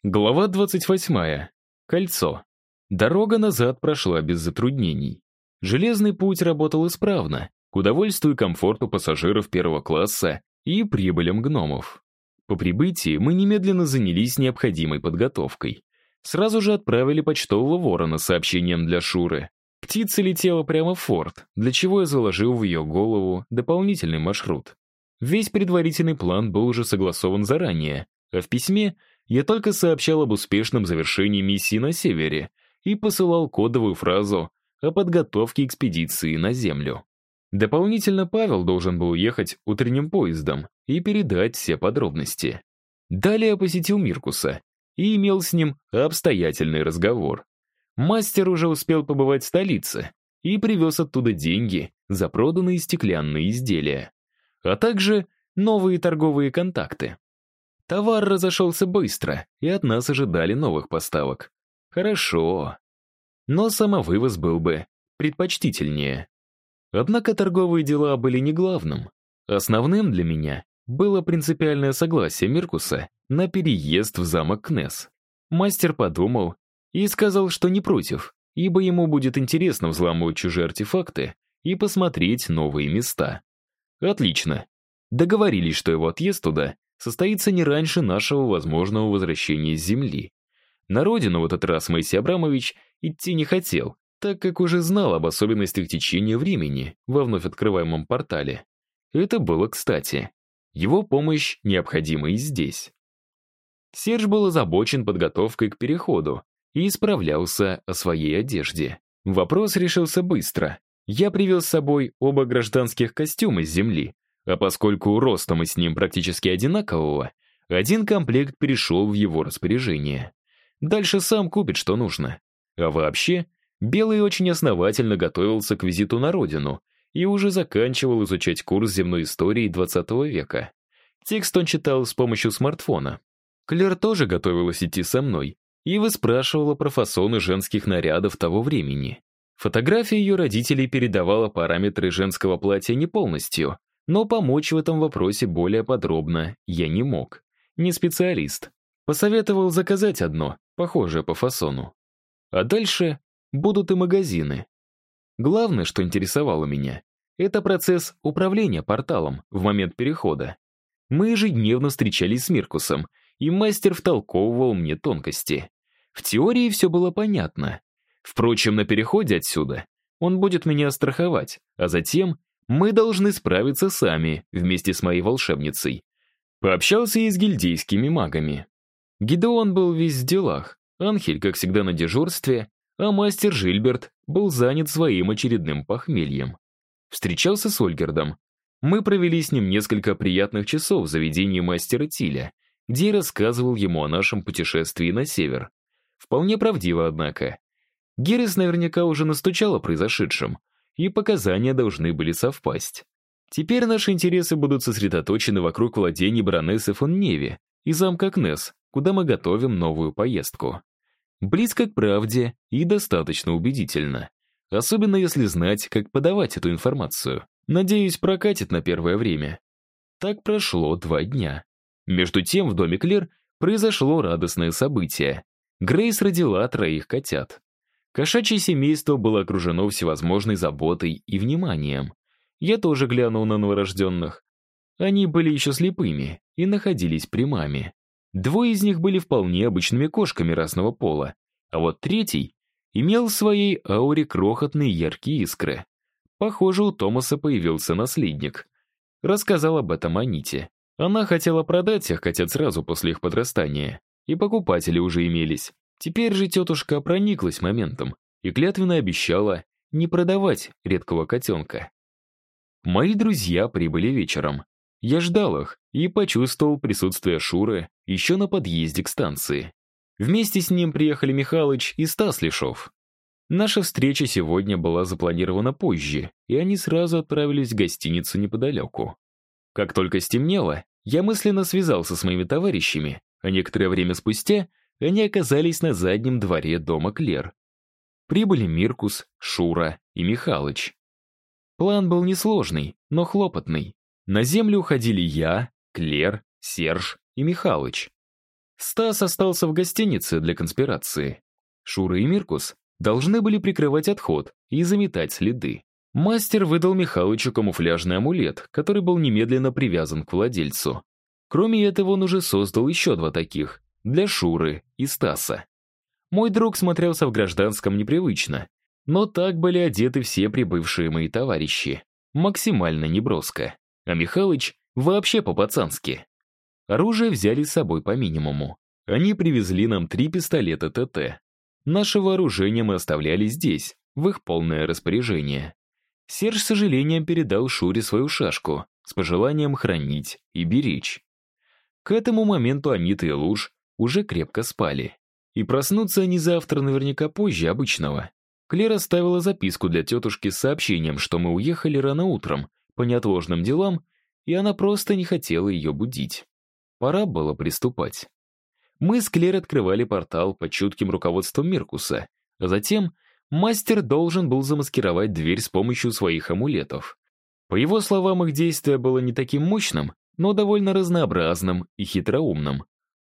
Глава 28. Кольцо. Дорога назад прошла без затруднений. Железный путь работал исправно, к удовольствию и комфорту пассажиров первого класса и прибылям гномов. По прибытии мы немедленно занялись необходимой подготовкой. Сразу же отправили почтового ворона с сообщением для Шуры. Птица летела прямо в форт, для чего я заложил в ее голову дополнительный маршрут. Весь предварительный план был уже согласован заранее, а в письме я только сообщал об успешном завершении миссии на севере и посылал кодовую фразу о подготовке экспедиции на Землю. Дополнительно Павел должен был ехать утренним поездом и передать все подробности. Далее я посетил Миркуса и имел с ним обстоятельный разговор. Мастер уже успел побывать в столице и привез оттуда деньги за проданные стеклянные изделия, а также новые торговые контакты. Товар разошелся быстро, и от нас ожидали новых поставок. Хорошо. Но самовывоз был бы предпочтительнее. Однако торговые дела были не главным. Основным для меня было принципиальное согласие Миркуса на переезд в замок Кнесс. Мастер подумал и сказал, что не против, ибо ему будет интересно взламывать чужие артефакты и посмотреть новые места. Отлично. Договорились, что его отъезд туда состоится не раньше нашего возможного возвращения с Земли. На родину в этот раз Моисей Абрамович идти не хотел, так как уже знал об особенностях течения времени во вновь открываемом портале. Это было кстати. Его помощь необходима и здесь. Серж был озабочен подготовкой к переходу и исправлялся о своей одежде. Вопрос решился быстро. Я привез с собой оба гражданских костюма с Земли, а поскольку роста мы с ним практически одинакового, один комплект перешел в его распоряжение. Дальше сам купит, что нужно. А вообще, Белый очень основательно готовился к визиту на родину и уже заканчивал изучать курс земной истории XX века. Текст он читал с помощью смартфона. Клэр тоже готовилась идти со мной и выспрашивала про фасоны женских нарядов того времени. Фотография ее родителей передавала параметры женского платья не полностью, но помочь в этом вопросе более подробно я не мог. Не специалист. Посоветовал заказать одно, похожее по фасону. А дальше будут и магазины. Главное, что интересовало меня, это процесс управления порталом в момент перехода. Мы ежедневно встречались с Миркусом, и мастер втолковывал мне тонкости. В теории все было понятно. Впрочем, на переходе отсюда он будет меня страховать, а затем мы должны справиться сами, вместе с моей волшебницей. Пообщался и с гильдейскими магами. Гидеон был весь в делах, Анхель, как всегда, на дежурстве, а мастер Жильберт был занят своим очередным похмельем. Встречался с Ольгердом. Мы провели с ним несколько приятных часов в заведении мастера Тиля, где я рассказывал ему о нашем путешествии на север. Вполне правдиво, однако. Геррис наверняка уже настучал о произошедшем, и показания должны были совпасть. Теперь наши интересы будут сосредоточены вокруг владений баронессы фон Неве и замка Кнесс, куда мы готовим новую поездку. Близко к правде и достаточно убедительно. Особенно если знать, как подавать эту информацию. Надеюсь, прокатит на первое время. Так прошло 2 дня. Между тем в доме Клэр произошло радостное событие. Грейс родила 3 котят. Кошачье семейство было окружено всевозможной заботой и вниманием. Я тоже глянул на новорожденных. Они были еще слепыми и находились при маме. 2 из них были вполне обычными кошками разного пола, а вот 3 имел в своей ауре крохотные яркие искры. Похоже, у Томаса появился наследник. Рассказал об этом Аните. Она хотела продать всех котят сразу после их подрастания, и покупатели уже имелись. Теперь же тетушка прониклась моментом и клятвенно обещала не продавать редкого котенка. Мои друзья прибыли вечером. Я ждал их и почувствовал присутствие Шуры еще на подъезде к станции. Вместе с ним приехали Михалыч и Стас Лешов. Наша встреча сегодня была запланирована позже, и они сразу отправились в гостиницу неподалеку. Как только стемнело, я мысленно связался с моими товарищами, а некоторое время спустя они оказались на заднем дворе дома Клэр. Прибыли Миркус, Шура и Михалыч. План был несложный, но хлопотный. На землю уходили я, Клэр, Серж и Михалыч. Стас остался в гостинице для конспирации. Шура и Миркус должны были прикрывать отход и заметать следы. Мастер выдал Михалычу камуфляжный амулет, который был немедленно привязан к владельцу. Кроме этого, он уже создал еще 2 таких, для Шуры и Стаса. Мой друг смотрелся в гражданском непривычно, но так были одеты все прибывшие мои товарищи. Максимально неброско. А Михалыч вообще по-пацански. Оружие взяли с собой по минимуму. Они привезли нам 3 пистолета ТТ. Наше вооружение мы оставляли здесь, в их полное распоряжение. Серж с сожалением передал Шуре свою шашку, с пожеланием хранить и беречь. К этому моменту Анита и Луж уже крепко спали. И проснутся они завтра наверняка позже обычного. Клер оставила записку для тетушки с сообщением, что мы уехали рано утром, по неотложным делам, и она просто не хотела ее будить. Пора было приступать. Мы с Клер открывали портал под чутким руководством Миркуса, а затем мастер должен был замаскировать дверь с помощью своих амулетов. По его словам, их действие было не таким мощным, но довольно разнообразным и хитроумным.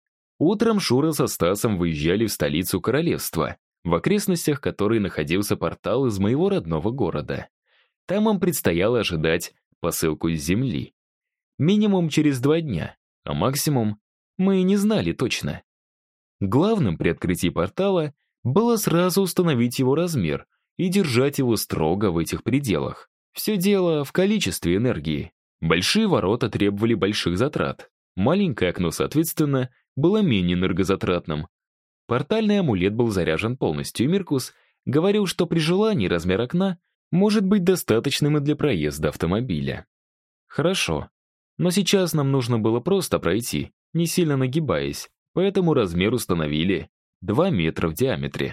Утром Шура со Стасом выезжали в столицу королевства, в окрестностях которой находился портал из моего родного города. Там им предстояло ожидать посылку с земли. Минимум через 2 дня, а максимум мы и не знали точно. Главным при открытии портала было сразу установить его размер и держать его строго в этих пределах. Все дело в количестве энергии. Большие ворота требовали больших затрат. Маленькое окно, соответственно, было менее энергозатратным. Портальный амулет был заряжен полностью, и Миркус говорил, что при желании размер окна может быть достаточным и для проезда автомобиля. Хорошо. Но сейчас нам нужно было просто пройти, не сильно нагибаясь, поэтому размер установили 2 метра в диаметре.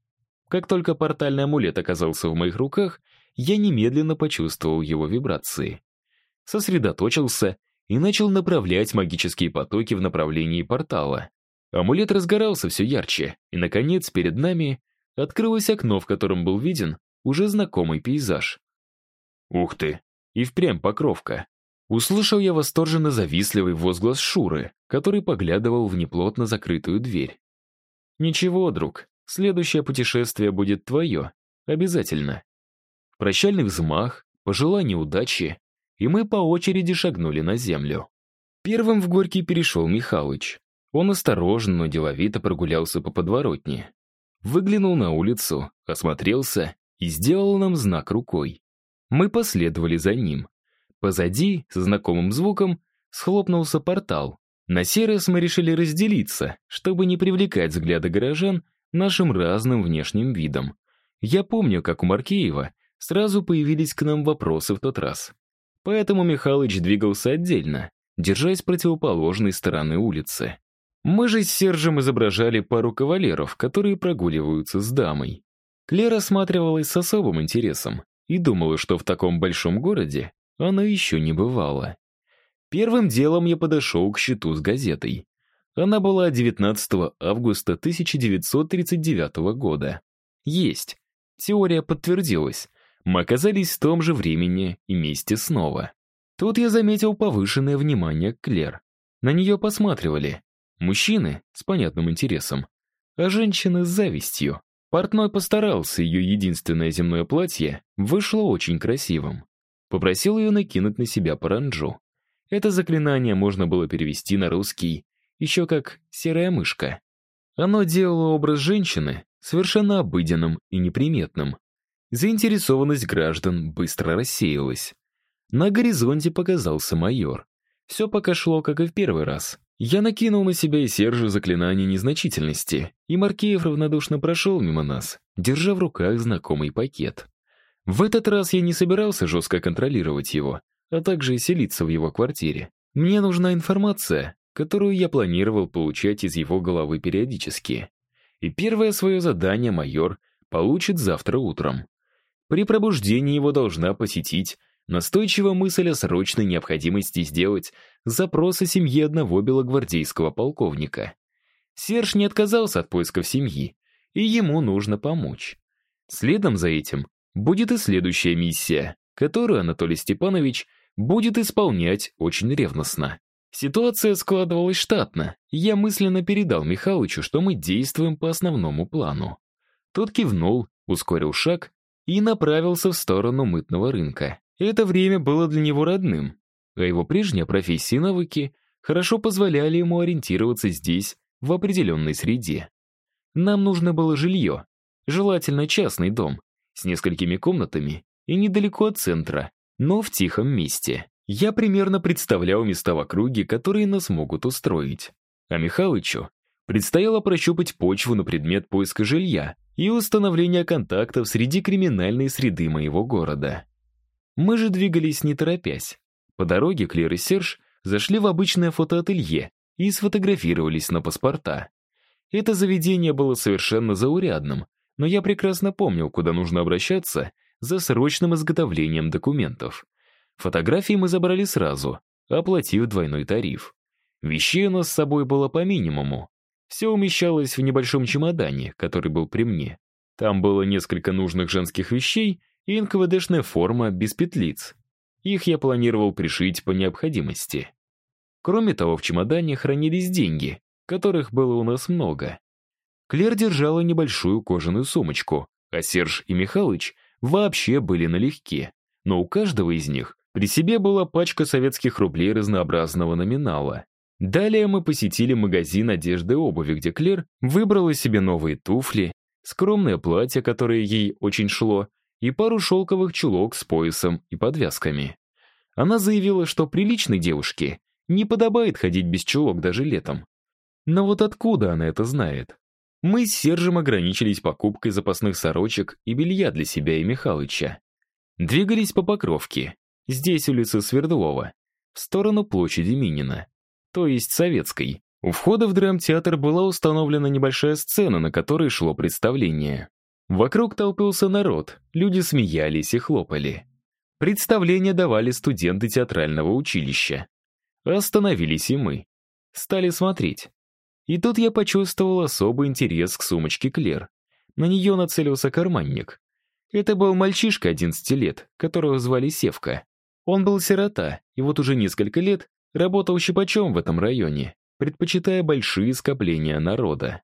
Как только портальный амулет оказался в моих руках, я немедленно почувствовал его вибрации. Сосредоточился и начал направлять магические потоки в направлении портала. Амулет разгорался все ярче, и, наконец, перед нами открылось окно, в котором был виден уже знакомый пейзаж. «Ух ты! И впрямь Покровка!» Услышал я восторженно завистливый возглас Шуры, который поглядывал в неплотно закрытую дверь. «Ничего, друг, следующее путешествие будет твое. Обязательно». Прощальный взмах, пожелание удачи, и мы по очереди шагнули на землю. Первым в Горький перешел Михалыч. Он осторожно, но деловито прогулялся по подворотне. Выглянул на улицу, осмотрелся и сделал нам знак рукой. Мы последовали за ним. Позади, со знакомым звуком, схлопнулся портал. На сей раз мы решили разделиться, чтобы не привлекать взгляды горожан нашим разным внешним видом. Я помню, как у Маркеева сразу появились к нам вопросы в тот раз. Поэтому Михалыч двигался отдельно, держась противоположной стороны улицы. Мы же с Сержем изображали пару кавалеров, которые прогуливаются с дамой. Клера осматривалась с особым интересом и думала, что в таком большом городе она еще не бывала. Первым делом я подошел к щиту с газетой. Она была 19 августа 1939 года. Есть. Теория подтвердилась. Мы оказались в том же времени и месте снова. Тут я заметил повышенное внимание к Клер. На нее посматривали. Мужчины с понятным интересом, а женщины с завистью. Портной постарался, ее единственное земное платье вышло очень красивым. Попросил ее накинуть на себя паранджу. Это заклинание можно было перевести на русский еще как «серая мышка». Оно делало образ женщины совершенно обыденным и неприметным. Заинтересованность граждан быстро рассеялась. На горизонте показался майор. Все пока шло, как и в первый раз. Я накинул на себя и Сержу заклинание незначительности, и Маркеев равнодушно прошел мимо нас, держа в руках знакомый пакет. В этот раз я не собирался жестко контролировать его, а также селиться в его квартире. Мне нужна информация, которую я планировал получать из его головы периодически. И первое свое задание майор получит завтра утром. При пробуждении его должна посетить настойчивая мысль о срочной необходимости сделать запрос о семье одного белогвардейского полковника. Серж не отказался от поисков семьи, и ему нужно помочь. Следом за этим будет и следующая миссия, которую Анатолий Степанович будет исполнять очень ревностно. Ситуация складывалась штатно, и я мысленно передал Михалычу, что мы действуем по основному плану. Тот кивнул, ускорил шаг и направился в сторону мытного рынка. Это время было для него родным, а его прежняя профессия и навыки хорошо позволяли ему ориентироваться здесь, в определенной среде. Нам нужно было жилье, желательно частный дом, с несколькими комнатами и недалеко от центра, но в тихом месте. Я примерно представлял места в округе, которые нас могут устроить. А Михалычу предстояло прощупать почву на предмет поиска жилья и установления контактов среди криминальной среды моего города. Мы же двигались не торопясь. По дороге Клер и Серж зашли в обычное фотоателье и сфотографировались на паспорта. Это заведение было совершенно заурядным, но я прекрасно помнил, куда нужно обращаться за срочным изготовлением документов. Фотографии мы забрали сразу, оплатив двойной тариф. Вещей у нас с собой было по минимуму. Все умещалось в небольшом чемодане, который был при мне. Там было несколько нужных женских вещей и НКВДшная форма без петлиц. Их я планировал пришить по необходимости. Кроме того, в чемодане хранились деньги, которых было у нас много. Клер держала небольшую кожаную сумочку, а Серж и Михалыч вообще были налегке. Но у каждого из них при себе была пачка советских рублей разнообразного номинала. Далее мы посетили магазин одежды и обуви, где Клер выбрала себе новые туфли, скромное платье, которое ей очень шло, и пару шелковых чулок с поясом и подвязками. Она заявила, что приличной девушке не подобает ходить без чулок даже летом. Но вот откуда она это знает? Мы с Сержем ограничились покупкой запасных сорочек и белья для себя и Михалыча. Двигались по Покровке, здесь улица Свердлова, в сторону площади Минина, то есть Советской. У входа в драмтеатр была установлена небольшая сцена, на которой шло представление. Вокруг толпился народ, люди смеялись и хлопали. Представление давали студенты театрального училища. Остановились и мы. Стали смотреть. И тут я почувствовал особый интерес к сумочке Клер. На нее нацелился карманник. Это был мальчишка 11 лет, которого звали Севка. Он был сирота, и вот уже несколько лет работал щипачом в этом районе, предпочитая большие скопления народа.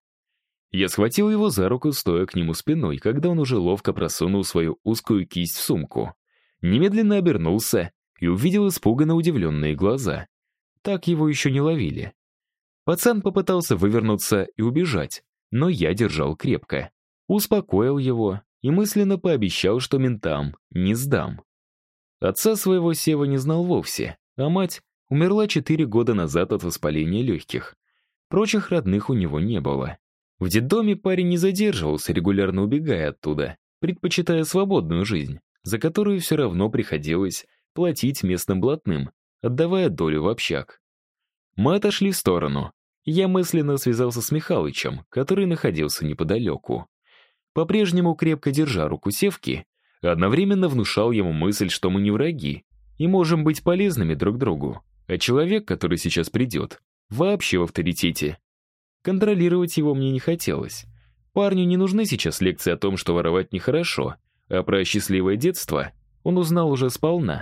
Я схватил его за руку, стоя к нему спиной, когда он уже ловко просунул свою узкую кисть в сумку. Немедленно обернулся и увидел испуганно удивленные глаза. Так его еще не ловили. Пацан попытался вывернуться и убежать, но я держал крепко. Успокоил его и мысленно пообещал, что ментам не сдам. Отца своего Сева не знал вовсе, а мать умерла 4 года назад от воспаления легких. Прочих родных у него не было. В детдоме парень не задерживался, регулярно убегая оттуда, предпочитая свободную жизнь, за которую все равно приходилось платить местным блатным, отдавая долю в общак. Мы отошли в сторону. Я мысленно связался с Михалычем, который находился неподалеку. По-прежнему крепко держа руку Севки, одновременно внушал ему мысль, что мы не враги и можем быть полезными друг другу, а человек, который сейчас придет, вообще в авторитете. Контролировать его мне не хотелось. Парню не нужны сейчас лекции о том, что воровать нехорошо, а про счастливое детство он узнал уже сполна.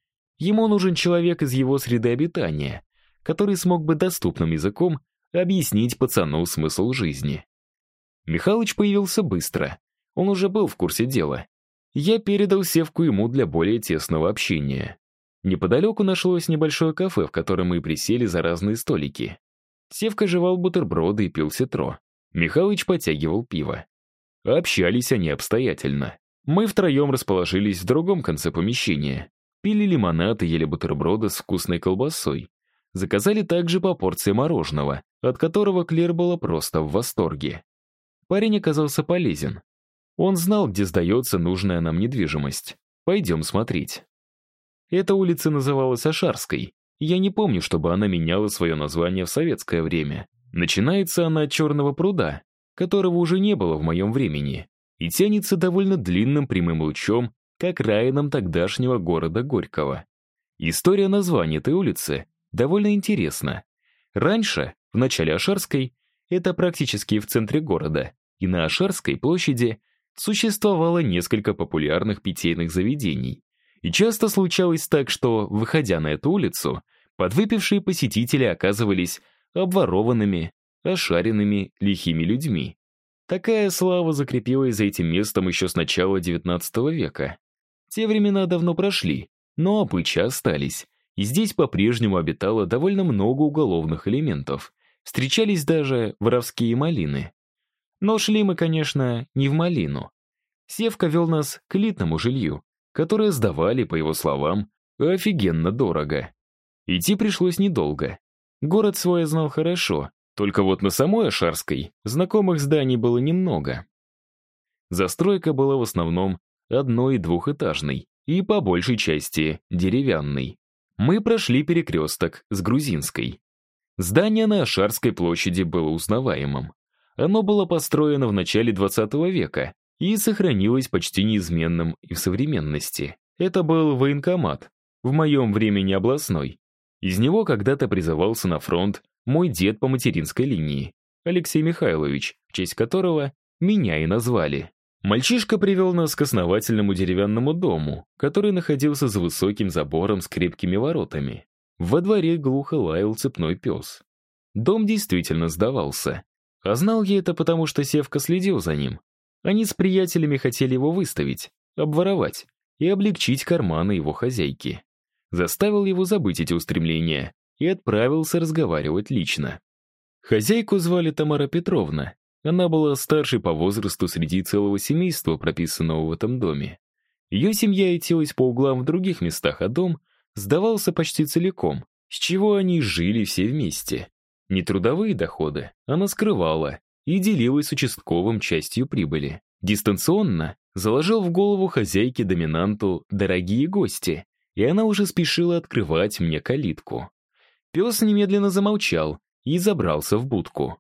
Ему нужен человек из его среды обитания, который смог бы доступным языком объяснить пацану смысл жизни. Михалыч появился быстро. Он уже был в курсе дела. Я передал Севку ему для более тесного общения. Неподалеку нашлось небольшое кафе, в котором мы присели за разные столики. Севка жевал бутерброды и пил ситро. Михалыч потягивал пиво. Общались они обстоятельно. Мы втроем расположились в другом конце помещения. Пили лимонад и ели бутерброды с вкусной колбасой. Заказали также по порции мороженого, от которого Клер была просто в восторге. Парень оказался полезен. Он знал, где сдается нужная нам недвижимость. Пойдем смотреть. Эта улица называлась Ашарской. Я не помню, чтобы она меняла свое название в советское время. Начинается она от Черного пруда, которого уже не было в моем времени, и тянется довольно длинным прямым лучом к окраинам тогдашнего города Горького. История названия этой улицы довольно интересна. Раньше, в начале Ашарской, это практически в центре города, и на Ашарской площади существовало несколько популярных питейных заведений. И часто случалось так, что, выходя на эту улицу, Подвыпившие посетители оказывались обворованными, ошаренными, лихими людьми. Такая слава закрепилась за этим местом еще с начала XIX века. Те времена давно прошли, но обычаи остались, и здесь по-прежнему обитало довольно много уголовных элементов. Встречались даже воровские малины. Но шли мы, конечно, не в малину. Севка вел нас к элитному жилью, которое сдавали, по его словам, офигенно дорого. Идти пришлось недолго. Город свой я знал хорошо, только вот на самой Ашарской знакомых зданий было немного. Застройка была в основном одно- и двухэтажной, и по большей части деревянной. Мы прошли перекресток с Грузинской. Здание на Ашарской площади было узнаваемым. Оно было построено в начале XX века и сохранилось почти неизменным и в современности. Это был военкомат, в моем времени областной. Из него когда-то призывался на фронт мой дед по материнской линии, Алексей Михайлович, в честь которого меня и назвали. Мальчишка привел нас к основательному деревянному дому, который находился за высоким забором с крепкими воротами. Во дворе глухо лаял цепной пес. Дом действительно сдавался. А знал я это потому, что Севка следил за ним. Они с приятелями хотели его выставить, обворовать и облегчить карманы его хозяйки. Заставил его забыть эти устремления и отправился разговаривать лично. Хозяйку звали Тамара Петровна. Она была старшей по возрасту среди целого семейства, прописанного в этом доме. Ее семья ютилась по углам в других местах, а дом сдавался почти целиком, с чего они жили все вместе. Нетрудовые доходы она скрывала и делилась с участковым частью прибыли. Дистанционно заложил в голову хозяйке-доминанту дорогие гости, и она уже спешила открывать мне калитку. Пес немедленно замолчал и забрался в будку.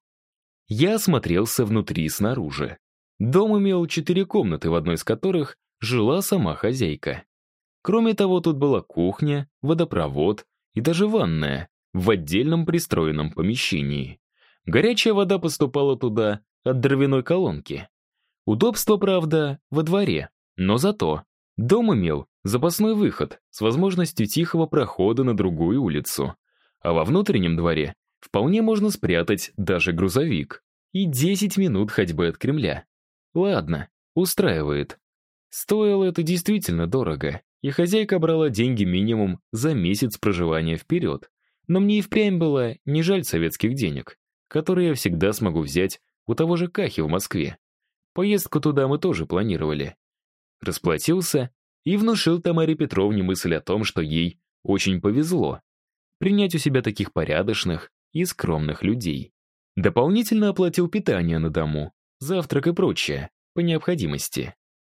Я осмотрелся внутри и снаружи. Дом имел 4 комнаты, в одной из которых жила сама хозяйка. Кроме того, тут была кухня, водопровод и даже ванная в отдельном пристроенном помещении. Горячая вода поступала туда от дровяной колонки. Удобство, правда, во дворе, но зато дом имел запасной выход с возможностью тихого прохода на другую улицу. А во внутреннем дворе вполне можно спрятать даже грузовик. И 10 минут ходьбы от Кремля. Ладно, устраивает. Стоило это действительно дорого, и хозяйка брала деньги минимум за месяц проживания вперед. Но мне и впрямь было не жаль советских денег, которые я всегда смогу взять у того же Кахи в Москве. Поездку туда мы тоже планировали. Расплатился и внушил Тамаре Петровне мысль о том, что ей очень повезло принять у себя таких порядочных и скромных людей. Дополнительно оплатил питание на дому, завтрак и прочее, по необходимости.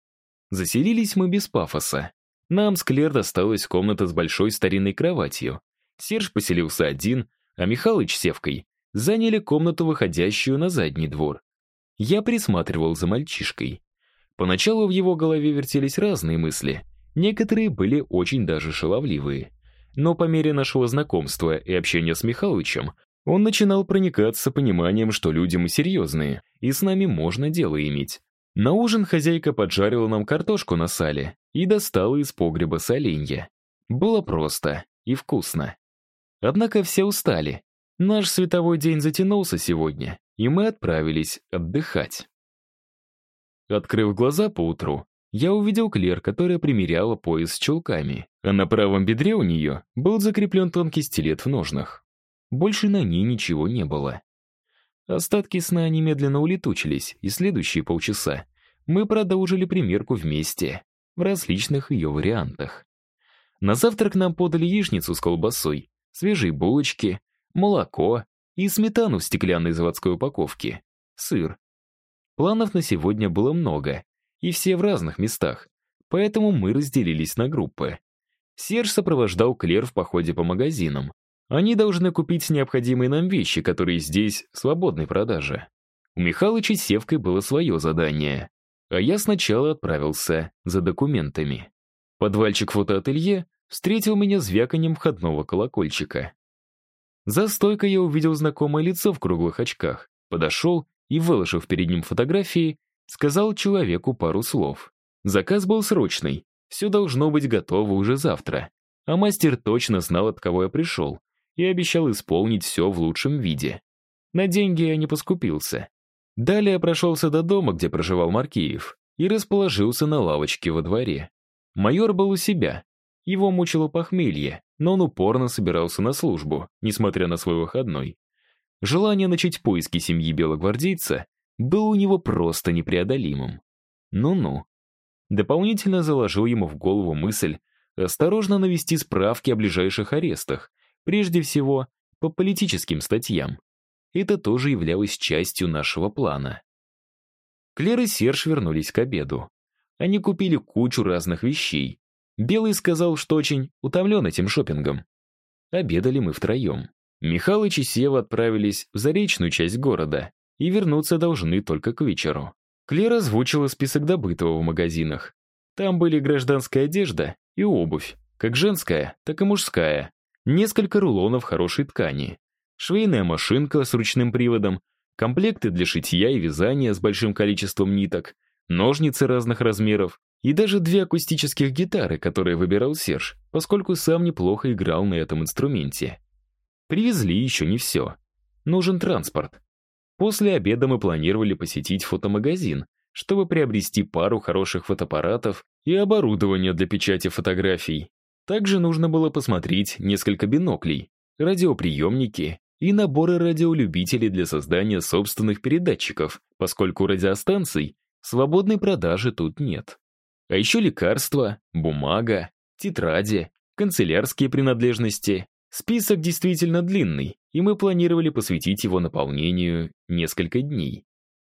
Заселились мы без пафоса. Нам с Клер досталась комната с большой старинной кроватью. Серж поселился один, а Михалыч с Севкой заняли комнату, выходящую на задний двор. Я присматривал за мальчишкой. Поначалу в его голове вертелись разные мысли, некоторые были очень даже шаловливые. Но по мере нашего знакомства и общения с Михалычем он начинал проникаться пониманием, что люди мы серьезные, и с нами можно дело иметь. На ужин хозяйка поджарила нам картошку на сале и достала из погреба соленья. Было просто и вкусно. Однако все устали. Наш световой день затянулся сегодня, и мы отправились отдыхать. Открыв глаза поутру, я увидел Клер, которая примеряла пояс с чулками, а на правом бедре у нее был закреплен тонкий стилет в ножнах. Больше на ней ничего не было. Остатки сна немедленно улетучились, и следующие полчаса мы продолжили примерку вместе, в различных ее вариантах. На завтрак нам подали яичницу с колбасой, свежие булочки, молоко и сметану в стеклянной заводской упаковке, сыр. Планов на сегодня было много, и все в разных местах, поэтому мы разделились на группы. Серж сопровождал Клер в походе по магазинам. Они должны купить необходимые нам вещи, которые здесь в свободной продаже. У Михалыча с Севкой было свое задание, а я сначала отправился за документами. Подвальчик фотоателье встретил меня звяканьем входного колокольчика. За стойкой я увидел знакомое лицо в круглых очках, подошел и, выложив перед ним фотографии, сказал человеку пару слов. Заказ был срочный, все должно быть готово уже завтра. А мастер точно знал, от кого я пришел, и обещал исполнить все в лучшем виде. На деньги я не поскупился. Далее прошелся до дома, где проживал Маркеев, и расположился на лавочке во дворе. Майор был у себя. Его мучило похмелье, но он упорно собирался на службу, несмотря на свой выходной. Желание начать поиски семьи белогвардейца было у него просто непреодолимым. Ну-ну. Дополнительно заложил ему в голову мысль осторожно навести справки о ближайших арестах, прежде всего по политическим статьям. Это тоже являлось частью нашего плана. Клэр и Серж вернулись к обеду. Они купили кучу разных вещей. Белый сказал, что очень утомлен этим шопингом. Обедали мы втроем. Михалыч и Сева отправились в заречную часть города и вернуться должны только к вечеру. Клэр озвучила список добытого в магазинах. Там были гражданская одежда и обувь, как женская, так и мужская, несколько рулонов хорошей ткани, швейная машинка с ручным приводом, комплекты для шитья и вязания с большим количеством ниток, ножницы разных размеров и даже 2 акустических гитары, которые выбирал Серж, поскольку сам неплохо играл на этом инструменте. Привезли еще не все. Нужен транспорт. После обеда мы планировали посетить фотомагазин, чтобы приобрести пару хороших фотоаппаратов и оборудование для печати фотографий. Также нужно было посмотреть несколько биноклей, радиоприемники и наборы радиолюбителей для создания собственных передатчиков, поскольку радиостанций в свободной продаже тут нет. А еще лекарства, бумага, тетради, канцелярские принадлежности. Список действительно длинный, и мы планировали посвятить его наполнению несколько дней.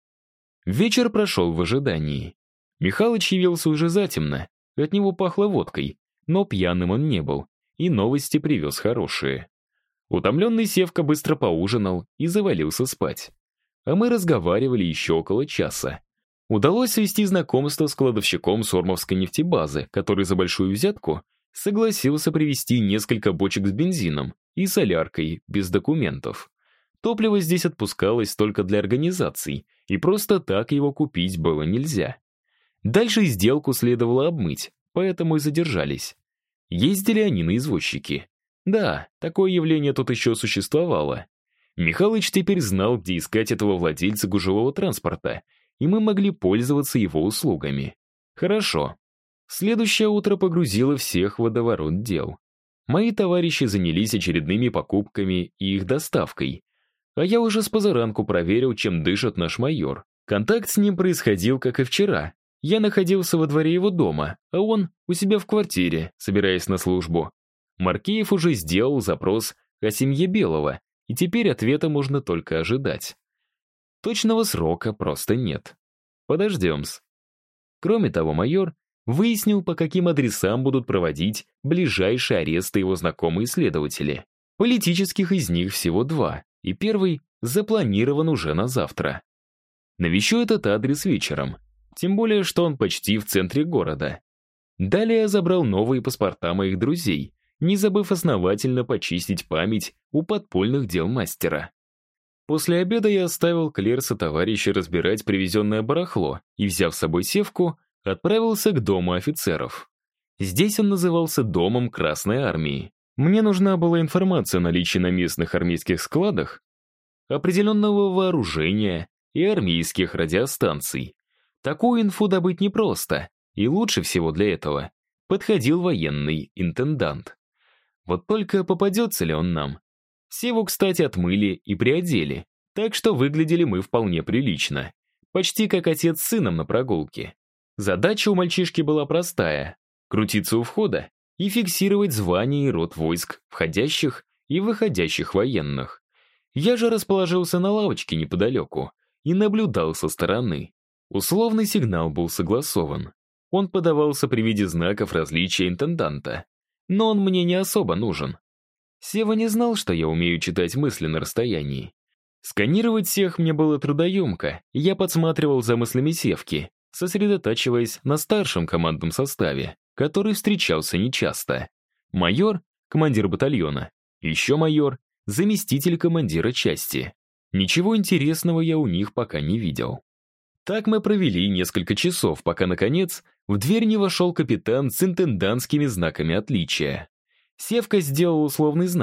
Вечер прошел в ожидании. Михалыч явился уже затемно, от него пахло водкой, но пьяным он не был, и новости привез хорошие. Утомленный Севка быстро поужинал и завалился спать. А мы разговаривали еще около часа. Удалось свести знакомство с кладовщиком Сормовской нефтебазы, который за большую взятку согласился привезти несколько бочек с бензином и соляркой без документов. Топливо здесь отпускалось только для организаций, и просто так его купить было нельзя. Дальше сделку следовало обмыть, поэтому и задержались. Ездили они на извозчики. Да, такое явление тут еще существовало. Михалыч теперь знал, где искать этого владельца гужевого транспорта, и мы могли пользоваться его услугами. Хорошо. Следующее утро погрузило всех в водоворот дел. Мои товарищи занялись очередными покупками и их доставкой. А я уже с позаранку проверил, чем дышит наш майор. Контакт с ним происходил, как и вчера. Я находился во дворе его дома, а он у себя в квартире, собираясь на службу. Маркеев уже сделал запрос о семье Белого, и теперь ответа можно только ожидать. Точного срока просто нет. Подождем-с. Кроме того, майор выяснил, по каким адресам будут проводить ближайшие аресты его знакомые следователи. Политических из них всего 2, и первый запланирован уже на завтра. Навещу этот адрес вечером, тем более, что он почти в центре города. Далее я забрал новые паспорта моих друзей, не забыв основательно почистить память у подпольных дел мастера. После обеда я оставил Клэр сотоварища разбирать привезенное барахло и, взяв с собой Севку, отправился к дому офицеров. Здесь он назывался Домом Красной Армии. Мне нужна была информация о наличии на местных армейских складах определенного вооружения и армейских радиостанций. Такую инфу добыть непросто, и лучше всего для этого подходил военный интендант. Вот только попадется ли он нам? Севу, кстати, отмыли и приодели, так что выглядели мы вполне прилично. Почти как отец с сыном на прогулке. Задача у мальчишки была простая — крутиться у входа и фиксировать звание и род войск, входящих и выходящих военных. Я же расположился на лавочке неподалеку и наблюдал со стороны. Условный сигнал был согласован. Он подавался при виде знаков различия интенданта. Но он мне не особо нужен. Сева не знал, что я умею читать мысли на расстоянии. Сканировать всех мне было трудоемко, и я подсматривал за мыслями Севки, сосредотачиваясь на старшем командном составе, который встречался нечасто. Майор — командир батальона, еще майор — заместитель командира части. Ничего интересного я у них пока не видел. Так мы провели несколько часов, пока, наконец, в дверь не вошел капитан с интендантскими знаками отличия. Севка сделал условный знак,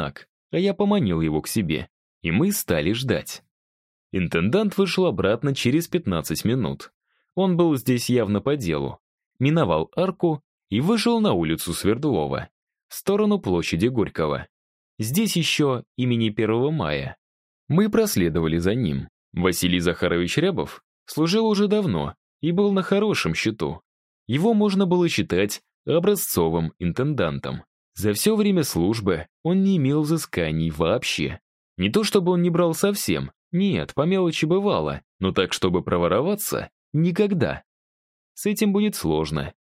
а я поманил его к себе, и мы стали ждать. Интендант вышел обратно через 15 минут. Он был здесь явно по делу. Миновал арку и вышел на улицу Свердлова, в сторону площади Горького. Здесь еще имени 1 мая. Мы проследовали за ним. Василий Захарович Рябов служил уже давно и был на хорошем счету. Его можно было считать образцовым интендантом. За все время службы он не имел взысканий вообще. Не то чтобы он не брал совсем, нет, по мелочи бывало, но так, чтобы провороваться, никогда. С этим будет сложно.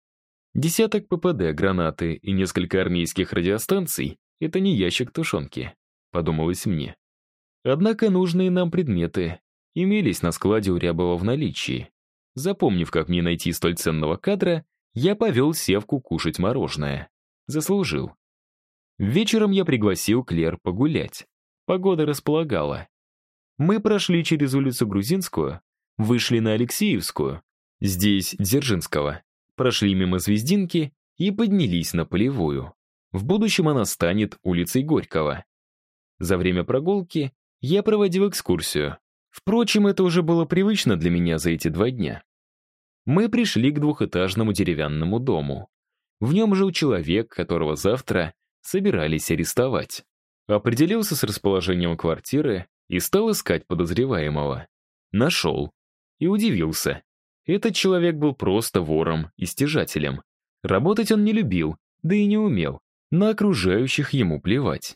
Десяток ППД, гранаты и несколько армейских радиостанций — это не ящик тушенки, подумалось мне. Однако нужные нам предметы имелись на складе у Рябова в наличии. Запомнив, как мне найти столь ценного кадра, я повел Севку кушать мороженое. Заслужил. Вечером я пригласил Клер погулять. Погода располагала. Мы прошли через улицу Грузинскую, вышли на Алексеевскую, здесь Дзержинского, прошли мимо Звездинки и поднялись на Полевую. В будущем она станет улицей Горького. За время прогулки я проводил экскурсию. Впрочем, это уже было привычно для меня за эти 2 дня. Мы пришли к двухэтажному деревянному дому. В нем жил человек, которого завтра собирались арестовать. Определился с расположением квартиры и стал искать подозреваемого. Нашел. И удивился. Этот человек был просто вором и стяжателем. Работать он не любил, да и не умел. На окружающих ему плевать.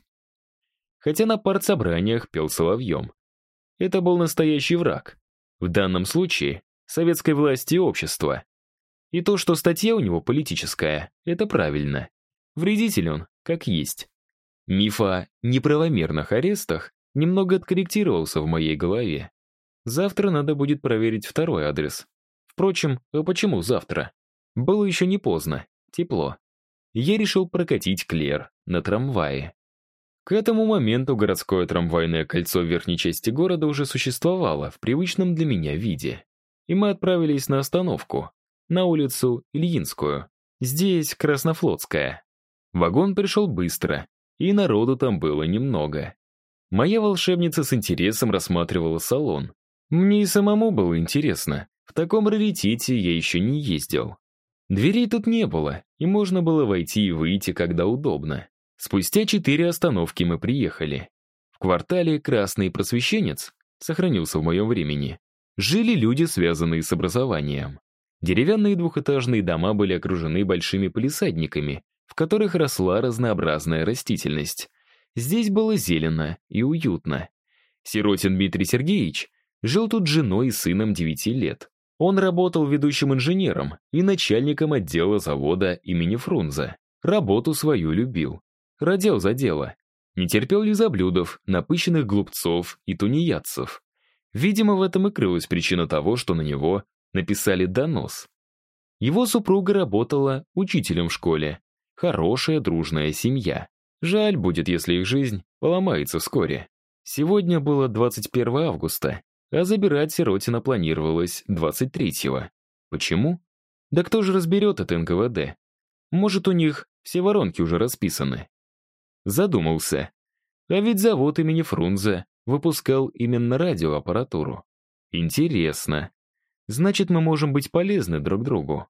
Хотя на партсобраниях пел соловьем. Это был настоящий враг. В данном случае советской власти и общества. И то, что статья у него политическая, это правильно. Вредитель он, как есть. Миф о неправомерных арестах немного откорректировался в моей голове. Завтра надо будет проверить 2-й адрес. Впрочем, а почему завтра? Было еще не поздно, тепло. Я решил прокатить Клер на трамвае. К этому моменту городское трамвайное кольцо в верхней части города уже существовало в привычном для меня виде. И мы отправились на остановку, на улицу Ильинскую. Здесь Краснофлотская. Вагон пришел быстро, и народу там было немного. Моя волшебница с интересом рассматривала салон. Мне и самому было интересно. В таком раритете я еще не ездил. Дверей тут не было, и можно было войти и выйти, когда удобно. Спустя 4 остановки мы приехали. В квартале «Красный Просвещенец» сохранился в моем времени. Жили люди, связанные с образованием. Деревянные двухэтажные дома были окружены большими палисадниками, в которых росла разнообразная растительность. Здесь было зелено и уютно. Сиротин Дмитрий Сергеевич жил тут с женой и сыном 9 лет. Он работал ведущим инженером и начальником отдела завода имени Фрунзе. Работу свою любил. Родил за дело. Не терпел лизоблюдов, напыщенных глупцов и тунеядцев. Видимо, в этом и крылась причина того, что на него написали донос. Его супруга работала учителем в школе. Хорошая, дружная семья. Жаль будет, если их жизнь поломается вскоре. Сегодня было 21 августа, а забирать Сиротина планировалось 23-го. Почему? Да кто же разберет это НКВД? Может, у них все воронки уже расписаны. Задумался. А ведь завод имени Фрунзе выпускал именно радиоаппаратуру. Интересно. Значит, мы можем быть полезны друг другу.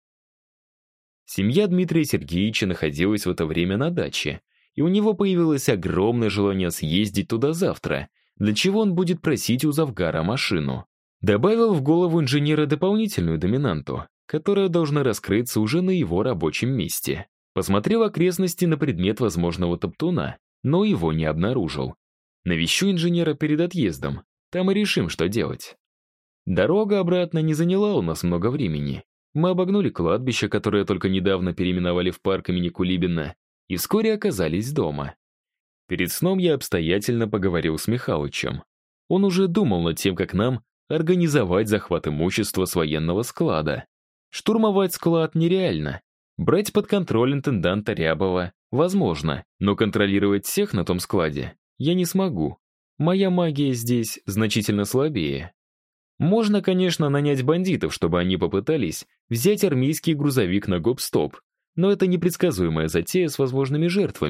Семья Дмитрия Сергеевича находилась в это время на даче, и у него появилось огромное желание съездить туда завтра, для чего он будет просить у завгара машину. Добавил в голову инженера дополнительную доминанту, которая должна раскрыться уже на его рабочем месте. Посмотрел окрестности на предмет возможного топтуна, но его не обнаружил. Навещу инженера перед отъездом, там и решим, что делать. Дорога обратно не заняла у нас много времени. Мы обогнули кладбище, которое только недавно переименовали в парк имени Кулибина, и вскоре оказались дома. Перед сном я обстоятельно поговорил с Михалычем. Он уже думал над тем, как нам организовать захват имущества с военного склада. Штурмовать склад нереально. Брать под контроль интенданта Рябова возможно, но контролировать всех на том складе я не смогу. Моя магия здесь значительно слабее. Можно, конечно, нанять бандитов, чтобы они попытались взять армейский грузовик на гоп-стоп, но это непредсказуемая затея с возможными жертвами,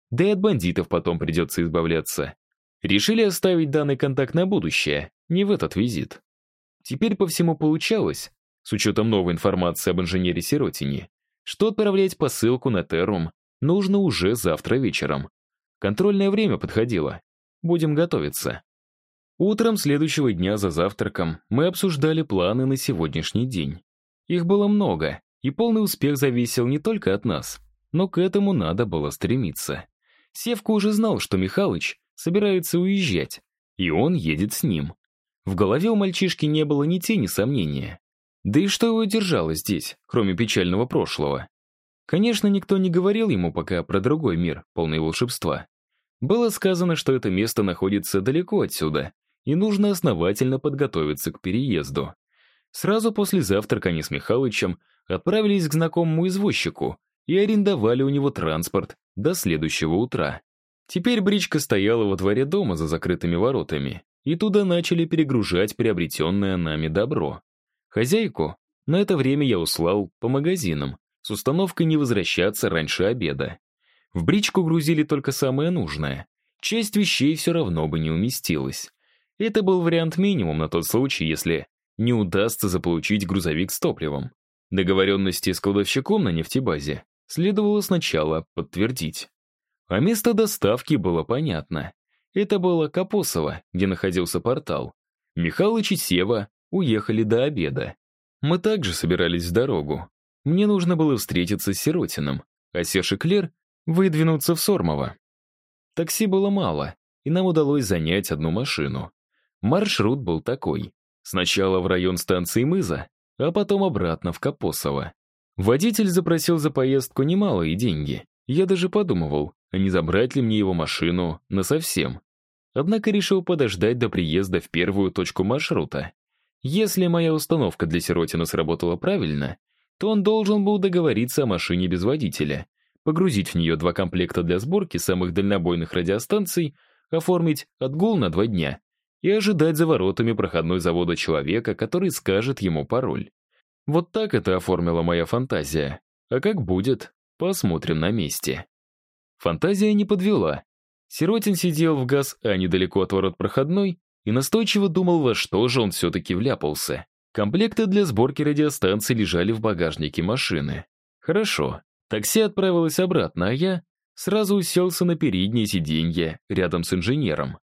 Да и от бандитов потом придется избавляться. Решили оставить данный контакт на будущее, не в этот визит. Теперь по всему получалось, с учетом новой информации об инженере Сиротине, что отправлять посылку на Террум нужно уже завтра вечером. Контрольное время подходило. Будем готовиться. Утром следующего дня за завтраком мы обсуждали планы на сегодняшний день. Их было много, и полный успех зависел не только от нас, но к этому надо было стремиться. Севка уже знал, что Михалыч собирается уезжать, и он едет с ним. В голове у мальчишки не было ни тени сомнения. Да и что его держало здесь, кроме печального прошлого? Конечно, никто не говорил ему пока про другой мир, полный волшебства. Было сказано, что это место находится далеко отсюда, и нужно основательно подготовиться к переезду. Сразу после завтрака они с Михалычем отправились к знакомому извозчику и арендовали у него транспорт до следующего утра. Теперь бричка стояла во дворе дома за закрытыми воротами, и туда начали перегружать приобретенное нами добро. Хозяйку на это время я услал по магазинам с установкой не возвращаться раньше обеда. В бричку грузили только самое нужное. Часть вещей все равно бы не уместилась. Это был вариант минимум на тот случай, если не удастся заполучить грузовик с топливом. Договоренности с кладовщиком на нефтебазе следовало сначала подтвердить. А место доставки было понятно. Это было Капосово, где находился портал. Михалыч и Сева уехали до обеда. Мы также собирались в дорогу. Мне нужно было встретиться с Сиротиным, а Серж и Клер выдвинуться в Сормово. Такси было мало, и нам удалось занять одну машину. Маршрут был такой. Сначала в район станции Мыза, а потом обратно в Капосово. Водитель запросил за поездку немалые деньги. Я даже подумывал, а не забрать ли мне его машину насовсем. Однако решил подождать до приезда в первую точку маршрута. Если моя установка для Сиротина сработала правильно, то он должен был договориться о машине без водителя, погрузить в нее 2 комплекта для сборки самых дальнобойных радиостанций, оформить отгул на 2 дня и ожидать за воротами проходной завода человека, который скажет ему пароль. Вот так это оформила моя фантазия. А как будет, посмотрим на месте. Фантазия не подвела. Сиротин сидел в ГАЗ-А недалеко от ворот проходной и настойчиво думал, во что же он все-таки вляпался. Комплекты для сборки радиостанций лежали в багажнике машины. Хорошо. Такси отправилось обратно, а я сразу уселся на переднее сиденье рядом с инженером.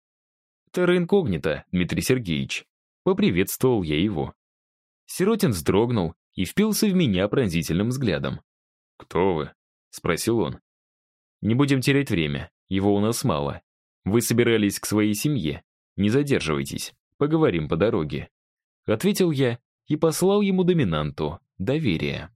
«Терра инкогнита, Дмитрий Сергеевич», — поприветствовал я его. Сиротин вздрогнул и впился в меня пронзительным взглядом. «Кто вы?» — спросил он. «Не будем терять время, его у нас мало. Вы собирались к своей семье. Не задерживайтесь, поговорим по дороге», — ответил я и послал ему доминанту доверия.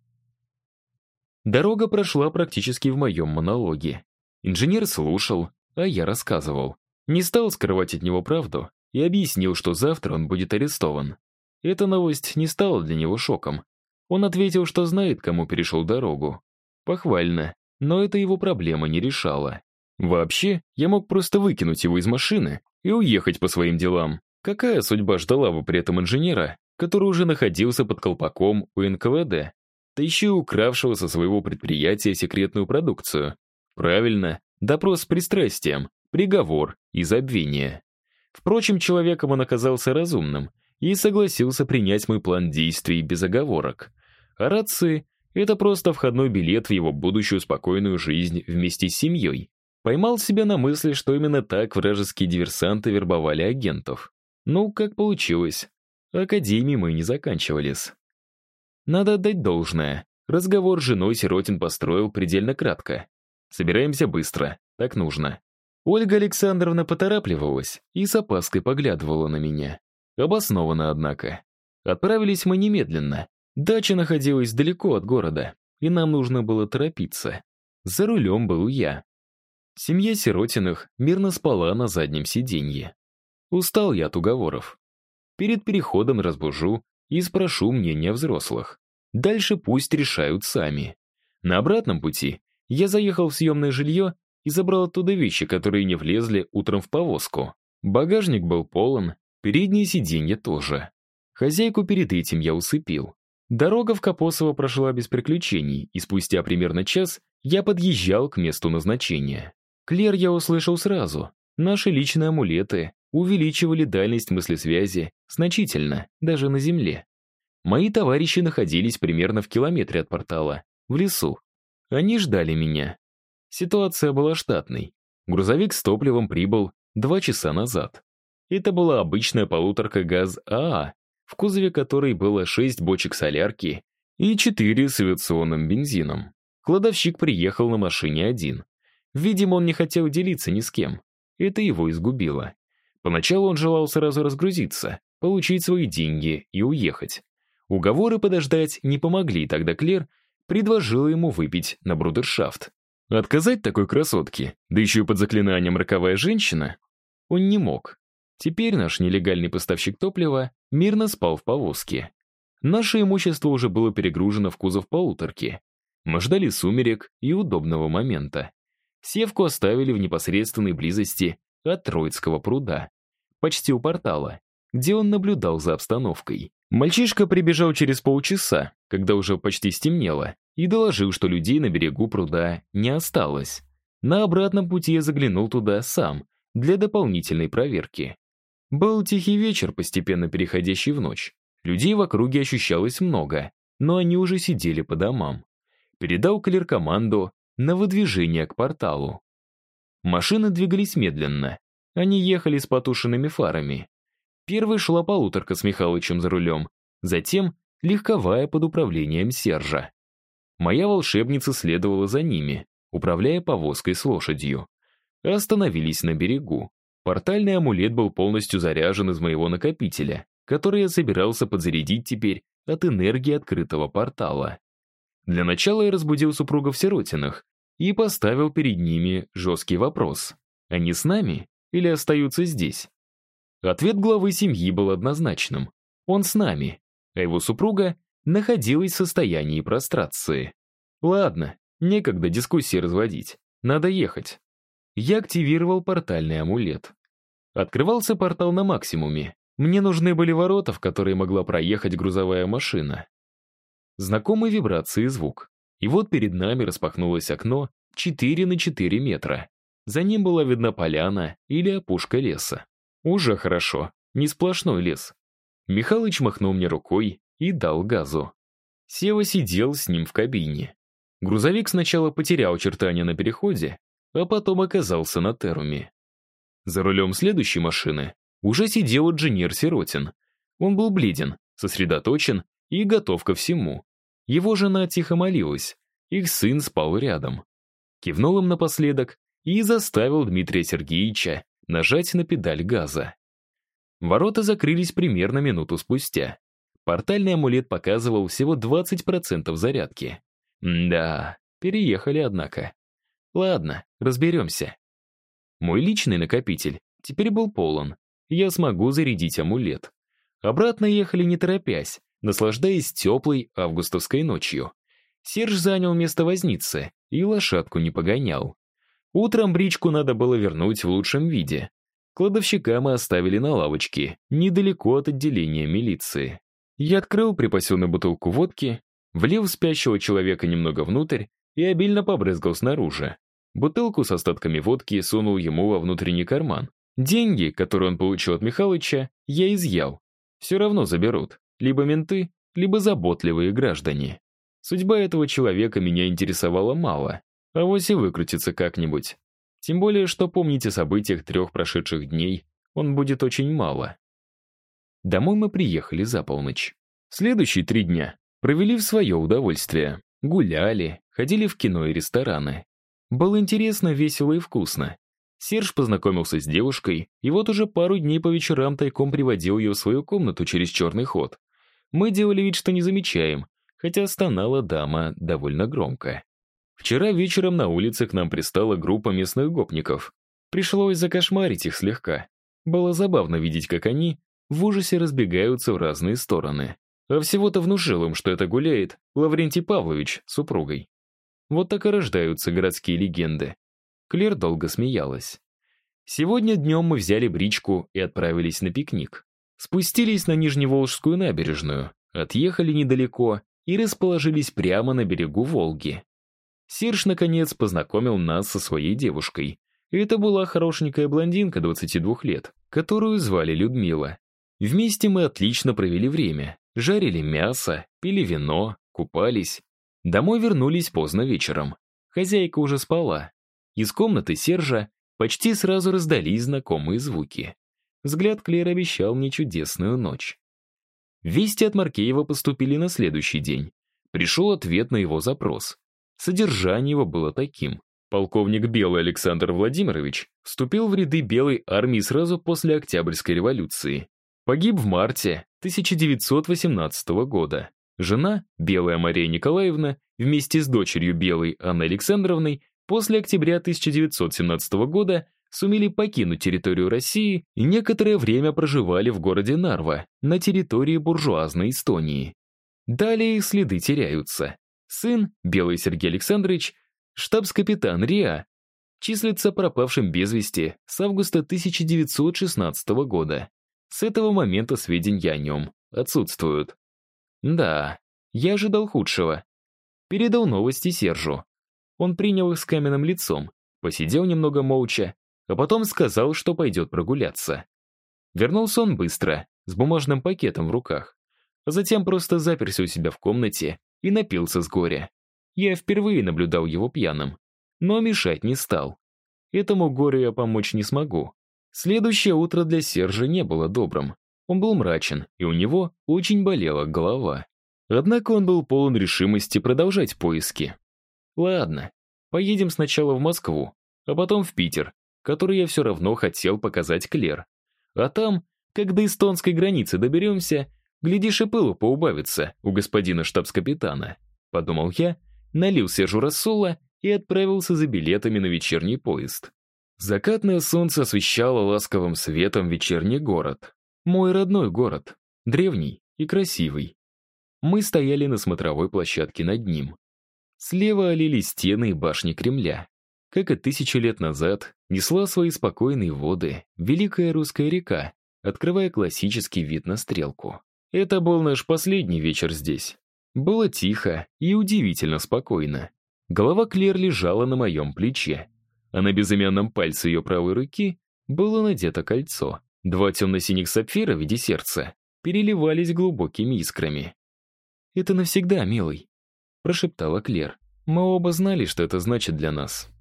Дорога прошла практически в моем монологе. Инженер слушал, а я рассказывал. Не стал скрывать от него правду и объяснил, что завтра он будет арестован. Эта новость не стала для него шоком. Он ответил, что знает, кому перешел дорогу. Похвально, но это его проблема не решала. Вообще, я мог просто выкинуть его из машины и уехать по своим делам. Какая судьба ждала бы при этом инженера, который уже находился под колпаком у НКВД, да еще и укравшего со своего предприятия секретную продукцию? Правильно, допрос с пристрастием, приговор и забвение. Впрочем, человеком он оказался разумным и согласился принять мой план действий без оговорок. А рации — это просто входной билет в его будущую спокойную жизнь вместе с семьей. Поймал себя на мысли, что именно так вражеские диверсанты вербовали агентов. Ну, как получилось. Академии мы не заканчивались. Надо отдать должное. Разговор с женой Сиротин построил предельно кратко. Собираемся быстро, так нужно. Ольга Александровна поторапливалась и с опаской поглядывала на меня. Обоснованно, однако. Отправились мы немедленно. Дача находилась далеко от города, и нам нужно было торопиться. За рулем был я. Семья Сиротиных мирно спала на заднем сиденье. Устал я от уговоров. Перед переходом разбужу и спрошу мнения взрослых. Дальше пусть решают сами. На обратном пути я заехал в съемное жилье и забрал оттуда вещи, которые не влезли утром в повозку. Багажник был полон, передние сиденья тоже. Хозяйку перед этим я усыпил. Дорога в Капосово прошла без приключений, и спустя примерно час я подъезжал к месту назначения. Клер я услышал сразу. Наши личные амулеты увеличивали дальность мыслесвязи значительно, даже на Земле. Мои товарищи находились примерно в километре от портала, в лесу. Они ждали меня. Ситуация была штатной. Грузовик с топливом прибыл 2 часа назад. Это была обычная полуторка ГАЗ-АА, в кузове которой было 6 бочек солярки и 4 с авиационным бензином. Кладовщик приехал на машине один. Видимо, он не хотел делиться ни с кем. Это его изгубило. Поначалу он желал сразу разгрузиться, получить свои деньги и уехать. Уговоры подождать не помогли, тогда Клер предложила ему выпить на брудершафт. Отказать такой красотке, да еще и под заклинанием «роковая женщина», он не мог. Теперь наш нелегальный поставщик топлива мирно спал в повозке. Наше имущество уже было перегружено в кузов полуторки. Мы ждали сумерек и удобного момента. Севку оставили в непосредственной близости от Троицкого пруда, почти у портала, где он наблюдал за обстановкой. Мальчишка прибежал через полчаса, когда уже почти стемнело, и доложил, что людей на берегу пруда не осталось. На обратном пути я заглянул туда сам, для дополнительной проверки. Был тихий вечер, постепенно переходящий в ночь. Людей в округе ощущалось много, но они уже сидели по домам. Передал Клер команду на выдвижение к порталу. Машины двигались медленно. Они ехали с потушенными фарами. Первой шла полуторка с Михалычем за рулем, затем легковая под управлением Сержа. Моя волшебница следовала за ними, управляя повозкой с лошадью. Остановились на берегу. Портальный амулет был полностью заряжен из моего накопителя, который я собирался подзарядить теперь от энергии открытого портала. Для начала я разбудил супругов Сиротиных и поставил перед ними жесткий вопрос. Они с нами или остаются здесь? Ответ главы семьи был однозначным. Он с нами, а его супруга находилась в состоянии прострации. Ладно, некогда дискуссии разводить. Надо ехать. Я активировал портальный амулет. Открывался портал на максимуме. Мне нужны были ворота, в которые могла проехать грузовая машина. Знакомые вибрации и звук. И вот перед нами распахнулось окно 4 на 4 метра. За ним была видна поляна или опушка леса. Уже хорошо, не сплошной лес. Михалыч махнул мне рукой и дал газу. Сева сидел с ним в кабине. Грузовик сначала потерял очертания на переходе, а потом оказался на теруме. За рулем следующей машины уже сидел инженер Сиротин. Он был бледен, сосредоточен и готов ко всему. Его жена тихо молилась, их сын спал рядом. Кивнул им напоследок и заставил Дмитрия Сергеевича нажать на педаль газа. Ворота закрылись примерно минуту спустя. Портальный амулет показывал всего 20% зарядки. Да, переехали, однако. Ладно, разберемся. Мой личный накопитель теперь был полон. Я смогу зарядить амулет. Обратно ехали не торопясь, наслаждаясь теплой августовской ночью. Серж занял место возницы и лошадку не погонял. Утром бричку надо было вернуть в лучшем виде. Кладовщика мы оставили на лавочке, недалеко от отделения милиции. Я открыл припасенную бутылку водки, влил спящего человека немного внутрь и обильно побрызгал снаружи. Бутылку с остатками водки сунул ему во внутренний карман. Деньги, которые он получил от Михалыча, я изъял. Все равно заберут. Либо менты, либо заботливые граждане. Судьба этого человека меня интересовала мало. Авось и выкрутится как-нибудь. Тем более, что помнить о событиях 3 прошедших дней он будет очень мало. Домой мы приехали за полночь. Следующие 3 дня провели в свое удовольствие. Гуляли, ходили в кино и рестораны. Было интересно, весело и вкусно. Серж познакомился с девушкой, и вот уже пару дней по вечерам тайком приводил ее в свою комнату через черный ход. Мы делали вид, что не замечаем, хотя стонала дама довольно громко. Вчера вечером на улице к нам пристала группа местных гопников. Пришлось закошмарить их слегка. Было забавно видеть, как они в ужасе разбегаются в разные стороны. А всего-то внушил им, что это гуляет Лаврентий Павлович с супругой. Вот так и рождаются городские легенды. Клер долго смеялась. Сегодня днем мы взяли бричку и отправились на пикник. Спустились на Нижневолжскую набережную, отъехали недалеко и расположились прямо на берегу Волги. Серж, наконец, познакомил нас со своей девушкой. Это была хорошенькая блондинка 22 лет, которую звали Людмила. Вместе мы отлично провели время. Жарили мясо, пили вино, купались. Домой вернулись поздно вечером. Хозяйка уже спала. Из комнаты Сержа почти сразу раздались знакомые звуки. Взгляд Клэр обещал мне чудесную ночь. Вести от Маркеева поступили на следующий день. Пришел ответ на его запрос. Содержание его было таким. Полковник Белый Александр Владимирович вступил в ряды Белой армии сразу после Октябрьской революции. Погиб в марте 1918 года. Жена, Белая Мария Николаевна, вместе с дочерью Белой Анной Александровной, после октября 1917 года сумели покинуть территорию России и некоторое время проживали в городе Нарва, на территории буржуазной Эстонии. Далее их следы теряются. Сын, Белый Сергей Александрович, штабс-капитан РИА, числится пропавшим без вести с августа 1916 года. С этого момента сведения о нем отсутствуют. Да, я ожидал худшего. Передал новости Сержу. Он принял их с каменным лицом, посидел немного молча, а потом сказал, что пойдет прогуляться. Вернулся он быстро, с бумажным пакетом в руках, а затем просто заперся у себя в комнате и напился с горя. Я впервые наблюдал его пьяным, но мешать не стал. Этому горю я помочь не смогу. Следующее утро для Сержа не было добрым. Он был мрачен, и у него очень болела голова. Однако он был полон решимости продолжать поиски. Ладно, поедем сначала в Москву, а потом в Питер, который я все равно хотел показать Клэр. А там, как до эстонской границы доберемся, глядишь, и пылу поубавится у господина штабс-капитана. Подумал я, налил Сержу рассола и отправился за билетами на вечерний поезд. Закатное солнце освещало ласковым светом вечерний город. Мой родной город, древний и красивый. Мы стояли на смотровой площадке над ним. Слева олели стены и башни Кремля. Как и 1000 лет назад, несла свои спокойные воды Великая Русская река, открывая классический вид на Стрелку. Это был наш последний вечер здесь. Было тихо и удивительно спокойно. Голова Клэр лежала на моем плече, а на безымянном пальце ее правой руки было надето кольцо. 2 темно-синих сапфира в виде сердца переливались глубокими искрами. «Это навсегда, милый», — прошептала Клэр. Мы оба знали, что это значит для нас.